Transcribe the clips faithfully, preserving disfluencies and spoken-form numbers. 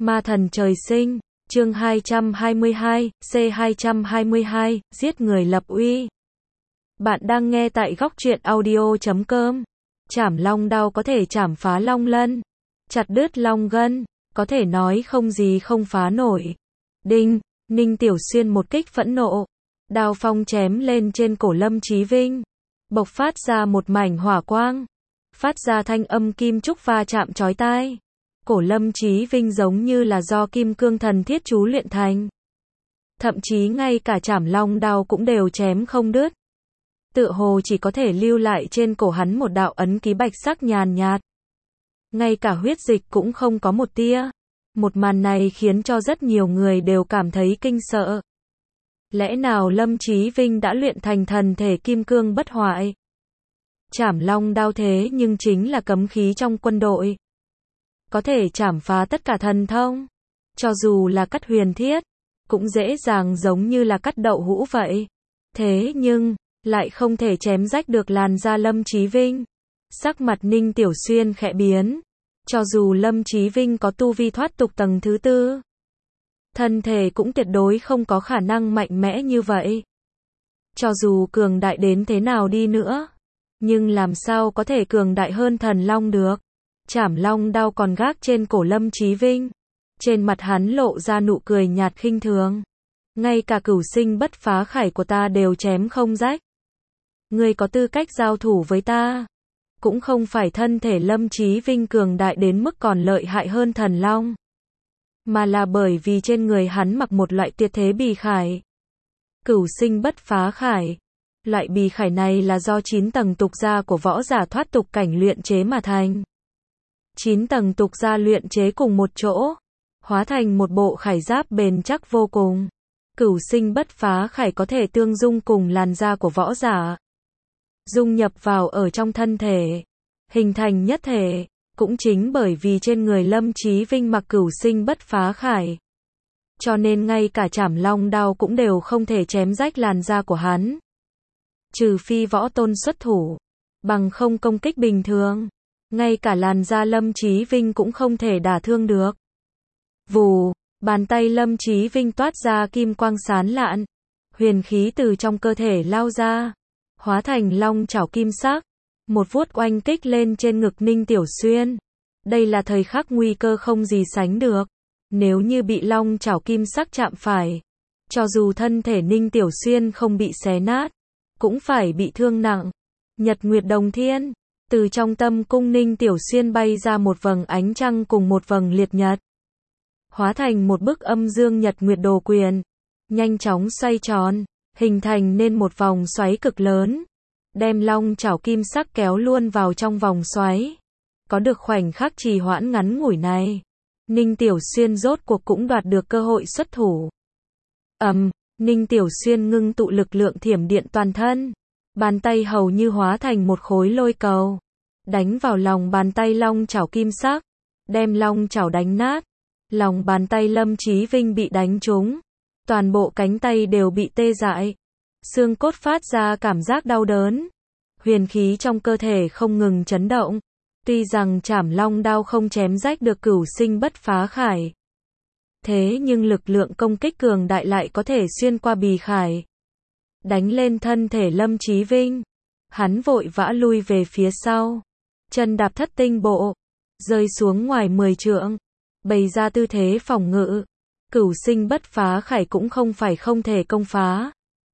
Ma thần trời sinh, chương hai trăm hai mươi hai, C hai trăm hai mươi hai, giết người lập uy. Bạn đang nghe tại góc truyện audio chấm com. Chảm long đao có thể chảm phá long lân, chặt đứt long gân, có thể nói không gì không phá nổi. Đinh, Ninh Tiểu Xuyên một kích phẫn nộ, đao phong chém lên trên cổ Lâm Chí Vinh, bộc phát ra một mảnh hỏa quang, phát ra thanh âm kim trúc va chạm chói tai. Cổ Lâm Chí Vinh giống như là do kim cương thần thiết chú luyện thành. Thậm chí ngay cả chảm long đao cũng đều chém không đứt. Tựa hồ chỉ có thể lưu lại trên cổ hắn một đạo ấn ký bạch sắc nhàn nhạt. Ngay cả huyết dịch cũng không có một tia. Một màn này khiến cho rất nhiều người đều cảm thấy kinh sợ. Lẽ nào Lâm Chí Vinh đã luyện thành thần thể kim cương bất hoại? Chảm long đao thế nhưng chính là cấm khí trong quân đội. Có thể chảm phá tất cả thần thông. Cho dù là cắt huyền thiết, cũng dễ dàng giống như là cắt đậu hũ vậy. Thế nhưng, lại không thể chém rách được làn da Lâm Chí Vinh. Sắc mặt Ninh Tiểu Xuyên khẽ biến. Cho dù Lâm Chí Vinh có tu vi thoát tục tầng thứ tư, thân thể cũng tuyệt đối không có khả năng mạnh mẽ như vậy. Cho dù cường đại đến thế nào đi nữa, nhưng làm sao có thể cường đại hơn thần long được. Chảm long đao còn gác trên cổ Lâm Chí Vinh. Trên mặt hắn lộ ra nụ cười nhạt khinh thường. Ngay cả cửu sinh bất phá khải của ta đều chém không rách. Ngươi có tư cách giao thủ với ta. Cũng không phải thân thể Lâm Chí Vinh cường đại đến mức còn lợi hại hơn thần long, mà là bởi vì trên người hắn mặc một loại tuyệt thế bì khải. Cửu sinh bất phá khải. Loại bì khải này là do chín tầng tục gia của võ giả thoát tục cảnh luyện chế mà thành. chín tầng tục gia luyện chế cùng một chỗ, hóa thành một bộ khải giáp bền chắc vô cùng. Cửu sinh bất phá khải có thể tương dung cùng làn da của võ giả, dung nhập vào ở trong thân thể, hình thành nhất thể. Cũng chính bởi vì trên người Lâm Chí Vinh mặc cửu sinh bất phá khải, cho nên ngay cả chảm long đao cũng đều không thể chém rách làn da của hắn. Trừ phi võ tôn xuất thủ, bằng không công kích bình thường, ngay cả làn da Lâm Chí Vinh cũng không thể đả thương được. Vù, bàn tay Lâm Chí Vinh toát ra kim quang sáng lạn, huyền khí từ trong cơ thể lao ra, hóa thành long chảo kim sắc, một vuốt oanh kích lên trên ngực Ninh Tiểu Xuyên. Đây là thời khắc nguy cơ không gì sánh được. Nếu như bị long chảo kim sắc chạm phải, cho dù thân thể Ninh Tiểu Xuyên không bị xé nát, cũng phải bị thương nặng. Nhật Nguyệt Đồng Thiên, từ trong tâm cung Ninh Tiểu Xuyên bay ra một vầng ánh trăng cùng một vầng liệt nhật, hóa thành một bức âm dương Nhật Nguyệt Đồ Quyền, nhanh chóng xoay tròn, hình thành nên một vòng xoáy cực lớn, đem long chảo kim sắc kéo luôn vào trong vòng xoáy. Có được khoảnh khắc trì hoãn ngắn ngủi này, Ninh Tiểu Xuyên rốt cuộc cũng đoạt được cơ hội xuất thủ. Ầm, um, Ninh Tiểu Xuyên ngưng tụ lực lượng thiểm điện toàn thân, bàn tay hầu như hóa thành một khối lôi cầu, đánh vào lòng bàn tay long chảo kim sắc, đem long chảo đánh nát. Lòng bàn tay Lâm Chí Vinh bị đánh trúng, toàn bộ cánh tay đều bị tê dại, xương cốt phát ra cảm giác đau đớn, huyền khí trong cơ thể không ngừng chấn động. Tuy rằng chảm long đao không chém rách được cửu sinh bất phá khải, thế nhưng lực lượng công kích cường đại lại có thể xuyên qua bì khải, đánh lên thân thể Lâm Chí Vinh. Hắn vội vã lui về phía sau, chân đạp thất tinh bộ, rơi xuống ngoài mười trượng, bày ra tư thế phòng ngự. Cửu sinh bất phá khải cũng không phải không thể công phá.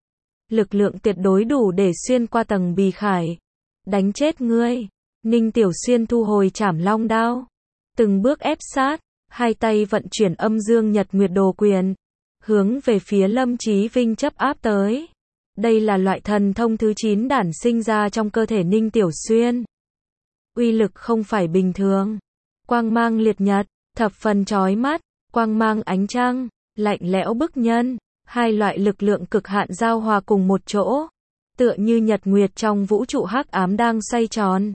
Lực lượng tuyệt đối đủ để xuyên qua tầng bì khải, đánh chết ngươi. Ninh Tiểu Xuyên thu hồi chảm long đao, từng bước ép sát, hai tay vận chuyển âm dương Nhật Nguyệt Đồ Quyền, hướng về phía Lâm Chí Vinh chấp áp tới. Đây là loại thần thông thứ chín đản sinh ra trong cơ thể Ninh Tiểu Xuyên. Uy lực không phải bình thường. Quang mang liệt nhật, thập phần chói mắt, quang mang ánh trăng, lạnh lẽo bức nhân, hai loại lực lượng cực hạn giao hòa cùng một chỗ, tựa như nhật nguyệt trong vũ trụ hắc ám đang xoay tròn,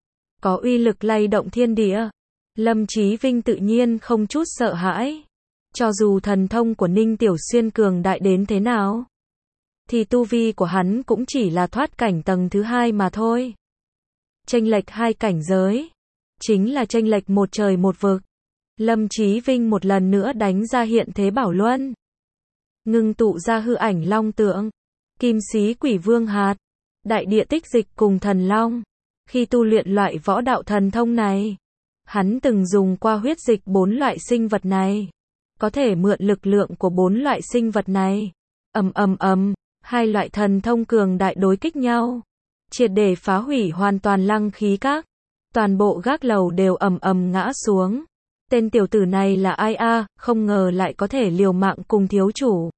có uy lực lay động thiên địa. Lâm Chí Vinh tự nhiên không chút sợ hãi. Cho dù thần thông của Ninh Tiểu Xuyên cường đại đến thế nào, thì tu vi của hắn cũng chỉ là thoát cảnh tầng thứ hai mà thôi. Chênh lệch hai cảnh giới, chính là chênh lệch một trời một vực. Lâm Chí Vinh một lần nữa đánh ra hiện thế bảo luân. Ngưng tụ ra hư ảnh long tượng, kim xí quỷ vương hạt, đại địa tích dịch cùng thần long. Khi tu luyện loại võ đạo thần thông này, hắn từng dùng qua huyết dịch bốn loại sinh vật này, có thể mượn lực lượng của bốn loại sinh vật này. Ầm ầm ầm, hai loại thần thông cường đại đối kích nhau, triệt để phá hủy hoàn toàn Lăng Khí Các. Toàn bộ gác lầu đều ầm ầm ngã xuống. Tên tiểu tử này là ai a, à, không ngờ lại có thể liều mạng cùng thiếu chủ.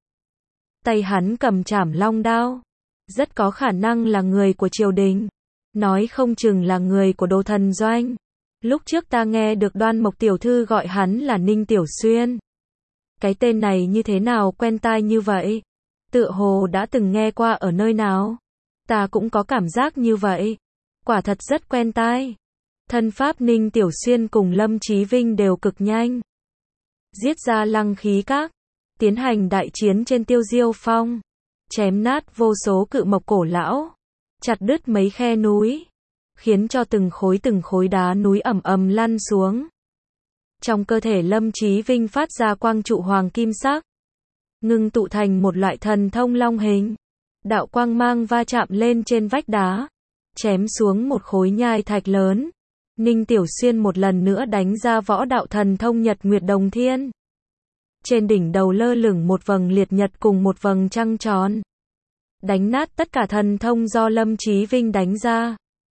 Tay hắn cầm trảm long đao, rất có khả năng là người của triều đình, nói không chừng là người của Đồ Thần Doanh. Lúc trước ta nghe được Đoan Mộc tiểu thư gọi hắn là Ninh Tiểu Xuyên. Cái tên này như thế nào quen tai như vậy? Tựa hồ đã từng nghe qua ở nơi nào? Ta cũng có cảm giác như vậy. Quả thật rất quen tai. Thân pháp Ninh Tiểu Xuyên cùng Lâm Chí Vinh đều cực nhanh. Giết ra Lăng Khí Các, tiến hành đại chiến trên Tiêu Diêu Phong, chém nát vô số cự mộc cổ lão, chặt đứt mấy khe núi, khiến cho từng khối từng khối đá núi ầm ầm lăn xuống. Trong cơ thể Lâm Chí Vinh phát ra quang trụ hoàng kim sắc, ngưng tụ thành một loại thần thông long hình. Đạo quang mang va chạm lên trên vách đá, chém xuống một khối nhai thạch lớn. Ninh Tiểu Xuyên một lần nữa đánh ra võ đạo thần thông Nhật Nguyệt Đồng Thiên. Trên đỉnh đầu lơ lửng một vầng liệt nhật cùng một vầng trăng tròn, đánh nát tất cả thần thông do Lâm Chí Vinh đánh ra.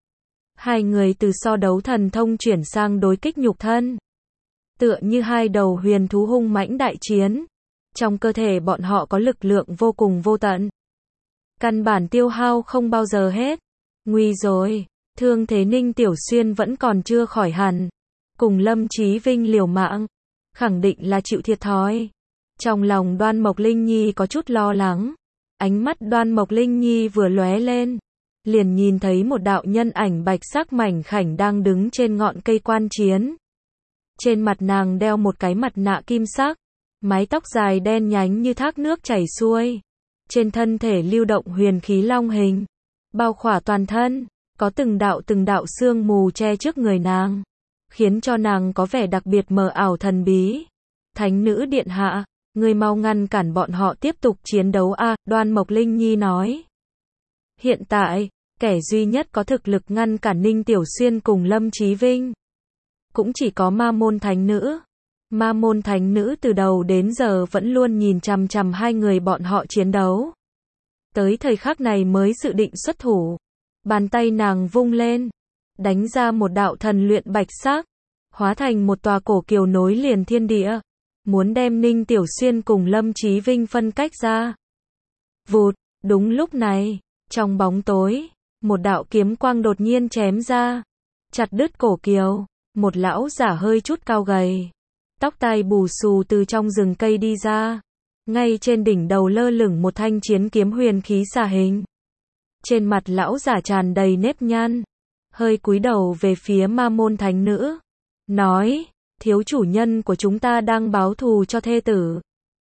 Hai người từ so đấu thần thông chuyển sang đối kích nhục thân, tựa như hai đầu huyền thú hung mãnh đại chiến. Trong cơ thể bọn họ có lực lượng vô cùng vô tận, căn bản tiêu hao không bao giờ hết. Nguy rồi, thương thế Ninh Tiểu Xuyên vẫn còn chưa khỏi hẳn, cùng Lâm Chí Vinh liều mạng, khẳng định là chịu thiệt thòi. Trong lòng Đoan Mộc Linh Nhi có chút lo lắng, ánh mắt Đoan Mộc Linh Nhi vừa lóe lên, liền nhìn thấy một đạo nhân ảnh bạch sắc mảnh khảnh đang đứng trên ngọn cây quan chiến. Trên mặt nàng đeo một cái mặt nạ kim sắc, mái tóc dài đen nhánh như thác nước chảy xuôi. Trên thân thể lưu động huyền khí long hình, bao khỏa toàn thân, có từng đạo từng đạo sương mù che trước người nàng, khiến cho nàng có vẻ đặc biệt mờ ảo thần bí. Thánh nữ điện hạ, người mau ngăn cản bọn họ tiếp tục chiến đấu a, à, Đoan Mộc Linh Nhi nói. Hiện tại, kẻ duy nhất có thực lực ngăn cản Ninh Tiểu Xuyên cùng Lâm Chí Vinh, cũng chỉ có Ma Môn Thánh nữ. Ma Môn Thánh nữ từ đầu đến giờ vẫn luôn nhìn chằm chằm hai người bọn họ chiến đấu. Tới thời khắc này mới dự định xuất thủ. Bàn tay nàng vung lên, đánh ra một đạo thần luyện bạch sắc, hóa thành một tòa cổ kiều nối liền thiên địa, muốn đem Ninh Tiểu Xuyên cùng Lâm Chí Vinh phân cách ra. Vụt, đúng lúc này, trong bóng tối, một đạo kiếm quang đột nhiên chém ra, chặt đứt cổ kiều. Một lão giả hơi chút cao gầy, tóc tai bù xù từ trong rừng cây đi ra, ngay trên đỉnh đầu lơ lửng một thanh chiến kiếm huyền khí xà hình. Trên mặt lão giả tràn đầy nếp nhăn, hơi cúi đầu về phía Ma Môn Thánh nữ, nói, thiếu chủ nhân của chúng ta đang báo thù cho thê tử.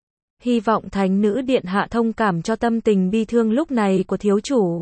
Hy vọng Thánh nữ điện hạ thông cảm cho tâm tình bi thương lúc này của thiếu chủ,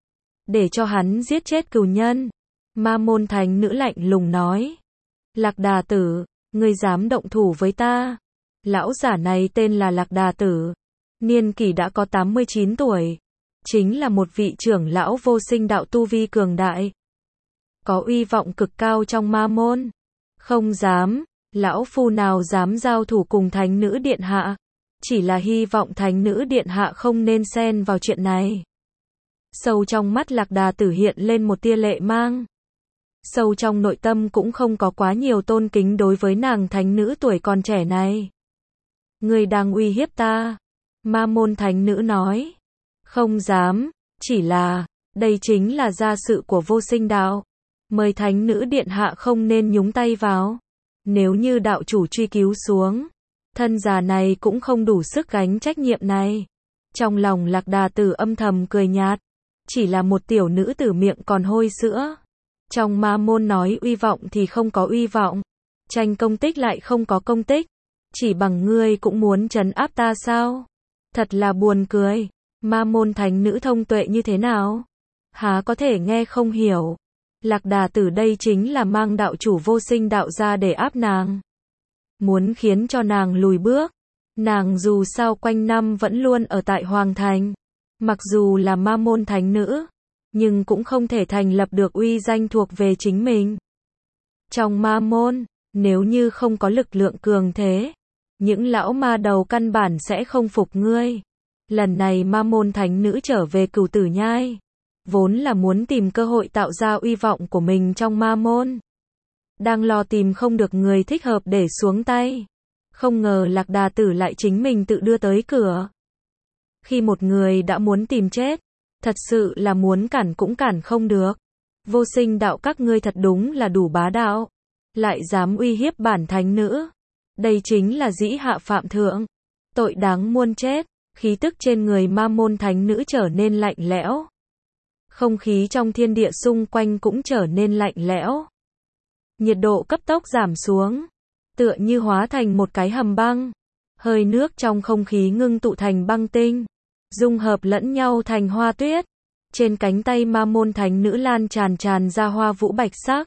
để cho hắn giết chết cừu nhân. Ma Môn Thánh nữ lạnh lùng nói, Lạc Đà Tử, ngươi dám động thủ với ta? Lão giả này tên là Lạc Đà Tử, niên kỷ đã có tám mươi chín tuổi, chính là một vị trưởng lão vô sinh đạo tu vi cường đại, có uy vọng cực cao trong ma môn. Không dám, lão phu nào dám giao thủ cùng Thánh nữ điện hạ, chỉ là hy vọng Thánh nữ điện hạ không nên xen vào chuyện này. Sâu trong mắt Lạc Đà Tử hiện lên một tia lệ mang. Sâu trong nội tâm cũng không có quá nhiều tôn kính đối với nàng thánh nữ tuổi còn trẻ này. Ngươi đang uy hiếp ta. Ma Môn Thánh nữ nói. Không dám, chỉ là, đây chính là gia sự của vô sinh đạo. Mời Thánh nữ điện hạ không nên nhúng tay vào. Nếu như đạo chủ truy cứu xuống, thân già này cũng không đủ sức gánh trách nhiệm này. Trong lòng Lạc Đà Tử âm thầm cười nhạt. Chỉ là một tiểu nữ tử miệng còn hôi sữa. Trong ma môn nói uy vọng thì không có uy vọng, tranh công tích lại không có công tích, chỉ bằng ngươi cũng muốn trấn áp ta sao? Thật là buồn cười. Ma Môn Thánh nữ thông tuệ như thế nào? Há có thể nghe không hiểu. Lạc Đà Tử đây chính là mang đạo chủ vô sinh đạo ra để áp nàng. muốn khiến cho nàng lùi bước. Nàng dù sao quanh năm vẫn luôn ở tại Hoàng Thành, mặc dù là ma môn thánh nữ, nhưng cũng không thể thành lập được uy danh thuộc về chính mình. Trong ma môn, nếu như không có lực lượng cường thế, những lão ma đầu căn bản sẽ không phục ngươi. Lần này ma môn thánh nữ trở về Cửu Tử Nhai, vốn là muốn tìm cơ hội tạo ra uy vọng của mình trong ma môn. Đang lo tìm không được người thích hợp để xuống tay. Không ngờ Lạc Đà Tử lại chính mình tự đưa tới cửa. Khi một người đã muốn tìm chết, thật sự là muốn cản cũng cản không được. Vô Sinh đạo các ngươi thật đúng là đủ bá đạo, lại dám uy hiếp bản thánh nữ. Đây chính là dĩ hạ phạm thượng, tội đáng muôn chết. Khí tức trên người ma môn thánh nữ trở nên lạnh lẽo. Không khí trong thiên địa xung quanh cũng trở nên lạnh lẽo. Nhiệt độ cấp tốc giảm xuống, tựa như hóa thành một cái hầm băng. Hơi nước trong không khí ngưng tụ thành băng tinh, dung hợp lẫn nhau thành hoa tuyết. Trên cánh tay ma môn thánh nữ lan tràn tràn ra hoa vũ bạch sắc,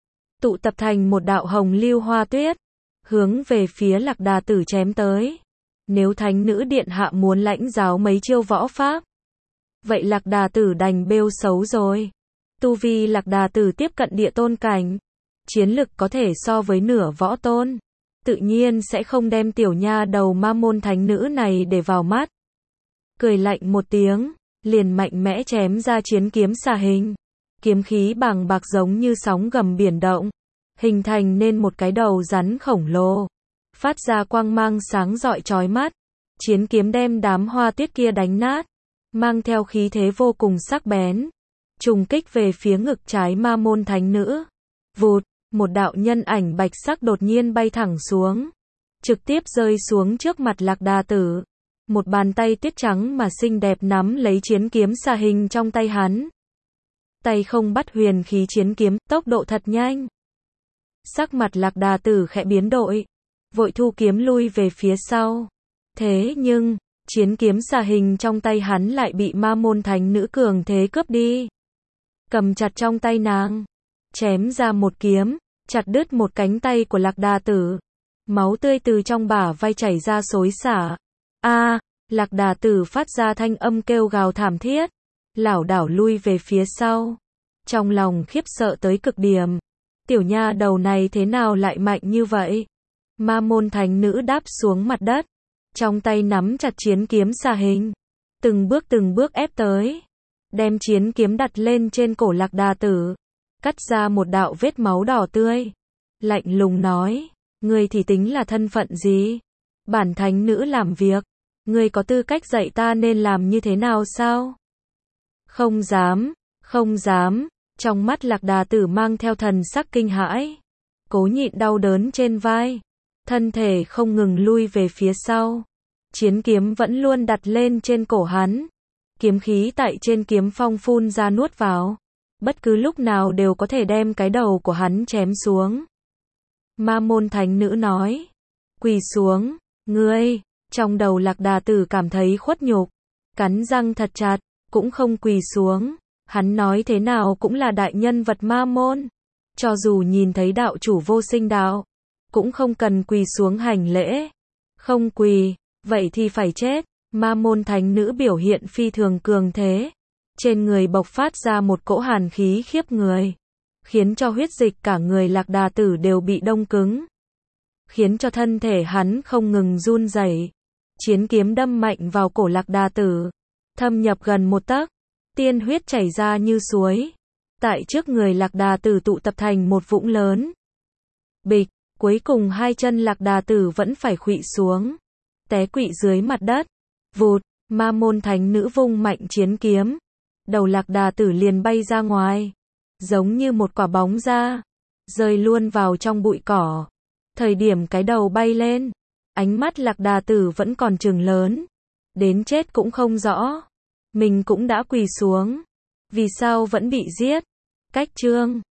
tụ tập thành một đạo hồng lưu hoa tuyết, hướng về phía Lạc Đà Tử chém tới. Nếu thánh nữ điện hạ muốn lãnh giáo mấy chiêu võ pháp, vậy Lạc Đà Tử đành bêu xấu rồi. Tu vi Lạc Đà Tử tiếp cận địa tôn cảnh, chiến lực có thể so với nửa võ tôn, tự nhiên sẽ không đem tiểu nha đầu ma môn thánh nữ này để vào mắt. Cười lạnh một tiếng, liền mạnh mẽ chém ra chiến kiếm xà hình. Kiếm khí bàng bạc giống như sóng gầm biển động, hình thành nên một cái đầu rắn khổng lồ, phát ra quang mang sáng rọi chói mắt. Chiến kiếm đem đám hoa tuyết kia đánh nát, mang theo khí thế vô cùng sắc bén, trùng kích về phía ngực trái ma môn thánh nữ. Vụt, một đạo nhân ảnh bạch sắc đột nhiên bay thẳng xuống, trực tiếp rơi xuống trước mặt Lạc Đà Tử. Một bàn tay tuyết trắng mà xinh đẹp nắm lấy chiến kiếm xà hình trong tay hắn. Tay không bắt huyền khí chiến kiếm, tốc độ thật nhanh. Sắc mặt Lạc Đà Tử khẽ biến đổi, vội thu kiếm lui về phía sau. Thế nhưng, chiến kiếm xà hình trong tay hắn lại bị ma môn thánh nữ cường thế cướp đi. Cầm chặt trong tay nàng, chém ra một kiếm, chặt đứt một cánh tay của Lạc Đà Tử. Máu tươi từ trong bả vai chảy ra xối xả. A, à, Lạc Đà Tử phát ra thanh âm kêu gào thảm thiết, lảo đảo lui về phía sau, trong lòng khiếp sợ tới cực điểm. Tiểu nha đầu này thế nào lại mạnh như vậy? Ma môn thánh nữ đáp xuống mặt đất, trong tay nắm chặt chiến kiếm xà hình, từng bước từng bước ép tới, đem chiến kiếm đặt lên trên cổ Lạc Đà Tử, cắt ra một đạo vết máu đỏ tươi. Lạnh lùng nói, ngươi thì tính là thân phận gì? Bản thánh nữ làm việc, ngươi có tư cách dạy ta nên làm như thế nào sao? Không dám, không dám. Trong mắt Lạc Đà Tử mang theo thần sắc kinh hãi, cố nhịn đau đớn trên vai, thân thể không ngừng lui về phía sau. Chiến kiếm vẫn luôn đặt lên trên cổ hắn, kiếm khí tại trên kiếm phong phun ra nuốt vào, bất cứ lúc nào đều có thể đem cái đầu của hắn chém xuống. Ma môn thánh nữ nói, quỳ xuống, ngươi. Trong đầu Lạc Đà Tử cảm thấy khuất nhục, cắn răng thật chặt, cũng không quỳ xuống. Hắn nói thế nào cũng là đại nhân vật ma môn, cho dù nhìn thấy đạo chủ Vô Sinh đạo, cũng không cần quỳ xuống hành lễ. Không quỳ, vậy thì phải chết. Ma môn thánh nữ biểu hiện phi thường cường thế, trên người bộc phát ra một cỗ hàn khí khiếp người, khiến cho huyết dịch cả người Lạc Đà Tử đều bị đông cứng, khiến cho thân thể hắn không ngừng run rẩy. Chiến kiếm đâm mạnh vào cổ Lạc Đà Tử, thâm nhập gần một tấc, tiên huyết chảy ra như suối. Tại trước người Lạc Đà Tử tụ tập thành một vũng lớn. Bịch, cuối cùng hai chân Lạc Đà Tử vẫn phải khuỵu xuống, té quỵ dưới mặt đất. Vụt, ma môn thánh nữ vung mạnh chiến kiếm, đầu Lạc Đà Tử liền bay ra ngoài, giống như một quả bóng ra, rơi luôn vào trong bụi cỏ. Thời điểm cái đầu bay lên, ánh mắt Lạc Đà Tử vẫn còn trừng lớn, đến chết cũng không rõ. Mình cũng đã quỳ xuống, vì sao vẫn bị giết? Cách chương